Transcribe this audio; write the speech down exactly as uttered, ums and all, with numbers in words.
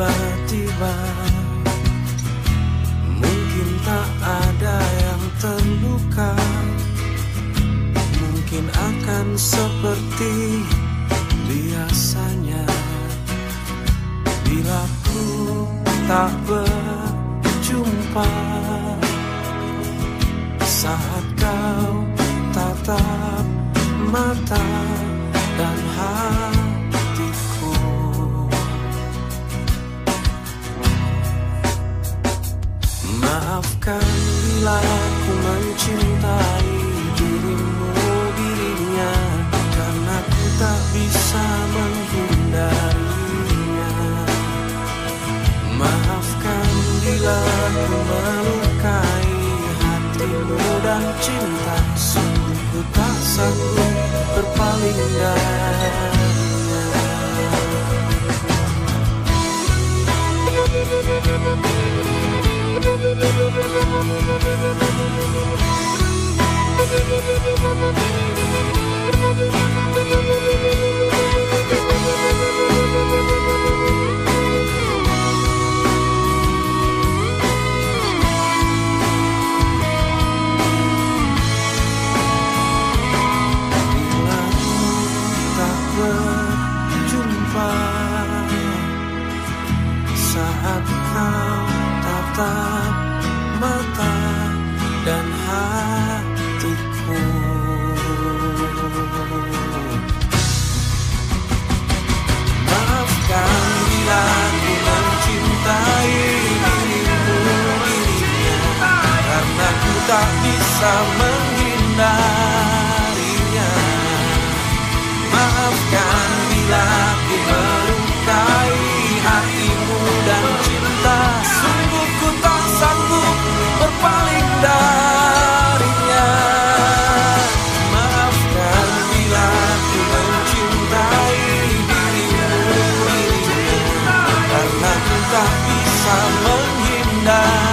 tiba-tiba mungkin tak ada yang terluka, mungkin akan seperti biasanya bila ku tak berjumpa. Saat kau tatap mata dan hatiku, maafkan bila ku mencintai dirimu, dirinya, karena ku tak bisa menghindarinya. Maafkan bila ku melukai hatimu dan cinta, sungguh ku tak sanggup berpaling darinya. Saat kau tatap mata dan hatiku, maafkan bila ku mencintai dirimu, dirinya, karena ku tak bisa menghindarinya. Maafkan bila ku melukai hatimu dan cinta, sungguh ku tak sanggup berpaling darinya. Maafkan bila ku mencintai dirimu, dirinya, karena ku tak bisa menghindar.